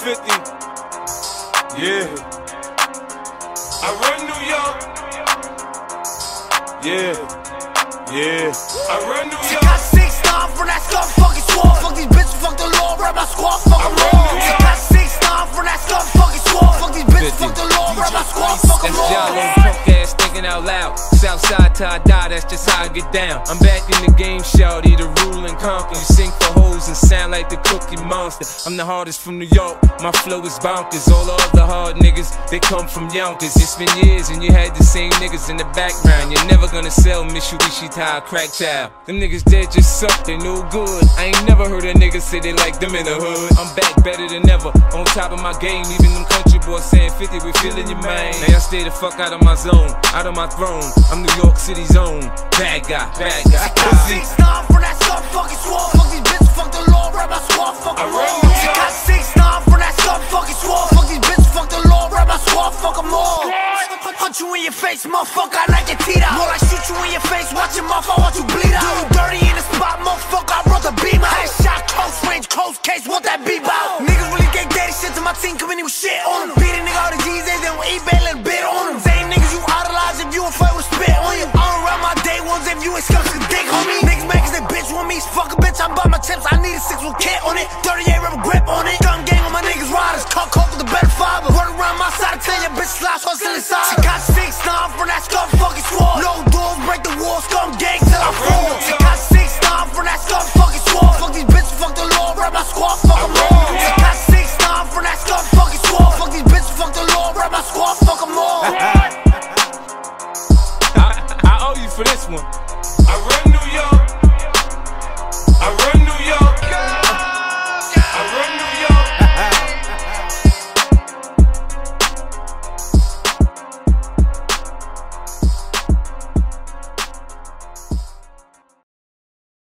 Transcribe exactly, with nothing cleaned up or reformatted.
fifty. Yeah. I run New York. Yeah. Yeah. I run New York. Got six nine from that scum fucking swore. Fuck these bitches, fuck the law, rap my squad, fuck them all. Got six nine from that scum fucking swore. Fuck these bitches, fuck the law, rap my squad, fuck them all. That's Jalo, punk ass thinking out loud. Southside till I die, that's just how I get down. I'm back in the game, shawty, the rule and conquer. You sing for hoes and sound like the Cookie Monster. I'm the hardest from New York, my flow is bonkers. All the other hard niggas, they come from Yonkers. It's been years and you had the same niggas in the background. You're never gonna sell Mitsubishi Tire crack towel. Them niggas dead just suck, they no good. I ain't never heard a nigga say they like them in the hood. I'm back better than ever, on top of my game. Even them country boys saying fifty, we feeling your man. Now y'all stay the fuck out of my zone, out of my throne. I'm New York City's own bad guy, bad guy. Got six nine from that scum fucking swore. Fuck these bitches, fuck the law, rap my squad, fuck them all. Got six nine